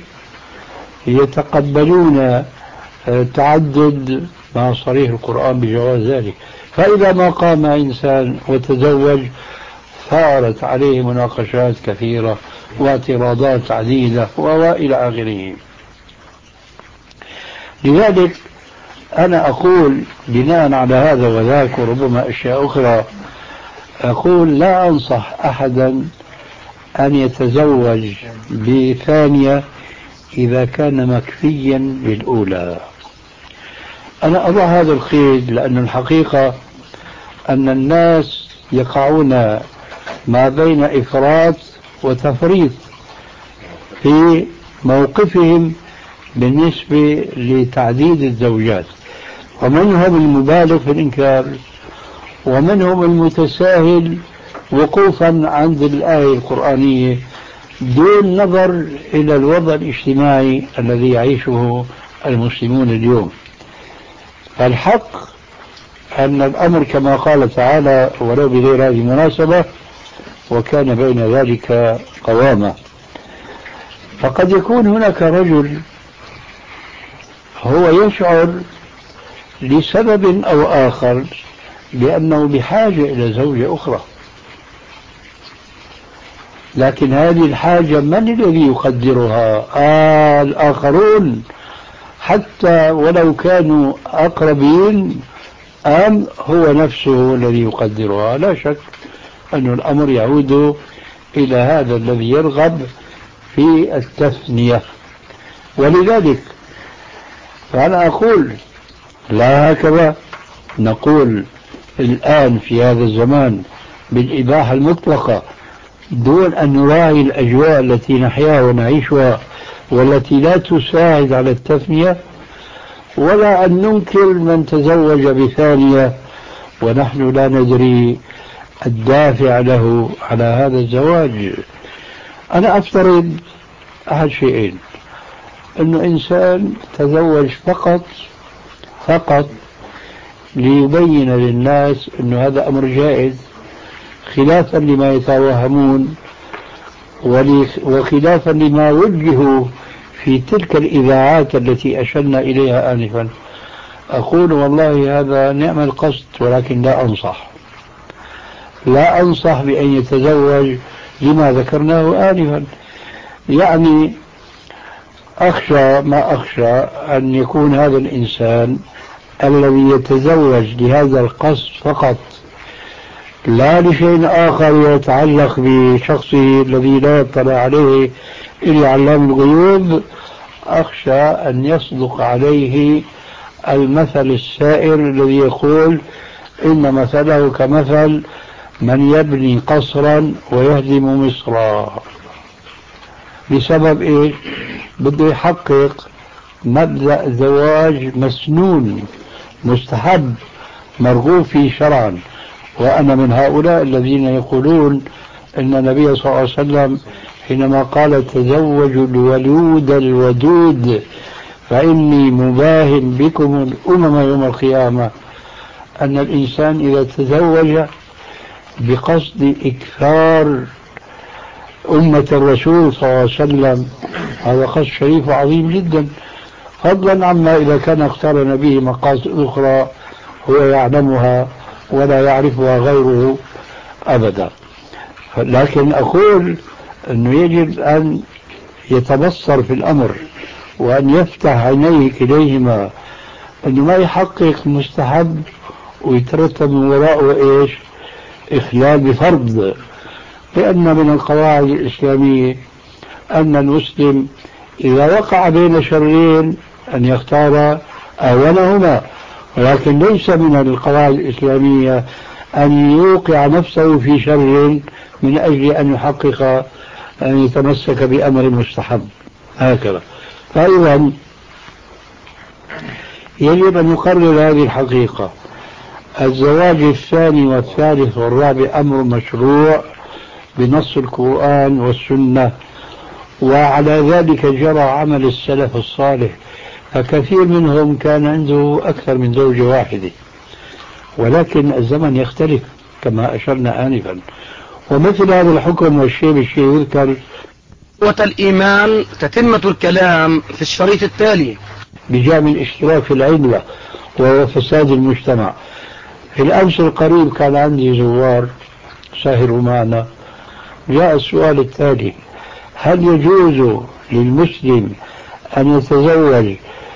يتقبلون تعدد مع صريح القرآن بجواز ذلك. فإذا ما قام إنسان وتزوج ثارت عليه مناقشات كثيرة واعتراضات عديدة وإلى آخره. لذلك أنا أقول بناء على هذا وذاك وربما أشياء أخرى، أقول لا أنصح أحدا أن يتزوج بثانية إذا كان مكفيا للأولى. أنا أضع هذا القيد لأن الحقيقة أن الناس يقعون ما بين إفراط وتفريط في موقفهم بالنسبة لتعديد الزوجات، ومنهم المبالغ في الإنكار ومنهم المتساهل وقوفا عند الآية القرآنية دون نظر إلى الوضع الاجتماعي الذي يعيشه المسلمون اليوم. فالحق أن الأمر كما قال تعالى ولو بغير هذه المناسبة وكان بين ذلك قوامة. فقد يكون هناك رجل هو يشعر لسبب أو آخر بأنه بحاجة إلى زوجة أخرى، لكن هذه الحاجة من الذي يقدرها؟ آه الآخرون حتى ولو كانوا أقربين، أم هو نفسه الذي يقدرها؟ لا شك أن الأمر يعود إلى هذا الذي يرغب في التثنية. ولذلك فأنا أقول لا هكذا نقول الآن في هذا الزمان بالإباحة المطلقة دون أن نراعي الأجواء التي نحياها ونعيشها والتي لا تساعد على التثنية، ولا أن ننكر من تزوج بثانية ونحن لا ندري الدافع له على هذا الزواج. أنا أفترض أحد شيئين: أنه إنسان تزوج فقط فقط ليبين للناس أنه هذا أمر جائز خلافا لما يتوهمون وخلافا لما وجهوا في تلك الإذاعات التي أشرنا إليها آنفا. أقول والله هذا نعم القصد، ولكن لا أنصح لا أنصح بأن يتزوج لما ذكرناه آنفا. يعني أخشى ما أخشى أن يكون هذا الإنسان الذي يتزوج لهذا القصد فقط لا لشيء آخر يتعلق بشخصه الذي لا يطلع عليه إلا علام الغيوب، أخشى أن يصدق عليه المثل السائر الذي يقول إن مثله كمثل من يبني قصرا ويهدم مصرا. بسبب إيه؟ بده يحقق مبدأ زواج مسنون مستحب مرغوب فيه شرعا. وأنا من هؤلاء الذين يقولون أن النبي صلى الله عليه وسلم حينما قال تزوجوا الولود الودود فإني مباهن بكم الأمم يوم القيامة، أن الإنسان إذا تزوج بقصد إكثار أمة الرسول صلى الله عليه وسلم هذا قصد شريف وعظيم جدا، فضلا عما إذا كان اقترن به مقاصد أخرى هو يعلمها ولا يعرفها غيره أبدا. لكن أقول أنه يجب أن يتبصر في الأمر وأن يفتح عينيه إليهما، أنه ما يحقق مستحب ويترتب من وراءه إيش؟ إخلال بفرض. لأن من القواعد الإسلامية أن المسلم إذا وقع بين شرين أن يختار أولهما، ولكن ليس من القواعد الإسلامية أن يوقع نفسه في شر من أجل أن يحقق أن يتمسك بأمر مستحب هكذا. فإذا يجب أن نقرر هذه الحقيقة: الزواج الثاني والثالث والرابع أمر مشروع بنص القرآن والسنة، وعلى ذلك جرى عمل السلف الصالح فكثير منهم كان عنده أكثر من زوجة واحدة، ولكن الزمن يختلف كما أشرنا آنفا. ومثل هذا الحكم والشيء بالشيء يذكر. والإيمان تتمة الكلام في الشريط التالي بجانب الاشتراك في العدوى وهو فساد المجتمع. في الأمس القريب كان عندي زوار سهروا معنا، جاء السؤال التالي: هل يجوز للمسلم أن يتزوج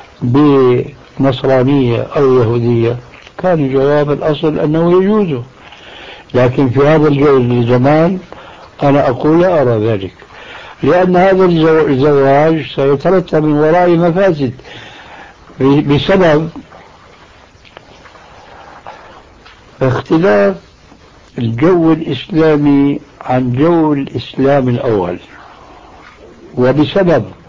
بنصرانية أو يهودية؟ كان جواب الأصل أنه يجوز، لكن في هذا الزمان أنا أقول لا أرى ذلك، لأن هذا الزواج سيترتب من وراء مفاسد بسبب اختلاف الجو الإسلامي عن جو الإسلام الأول، وبسبب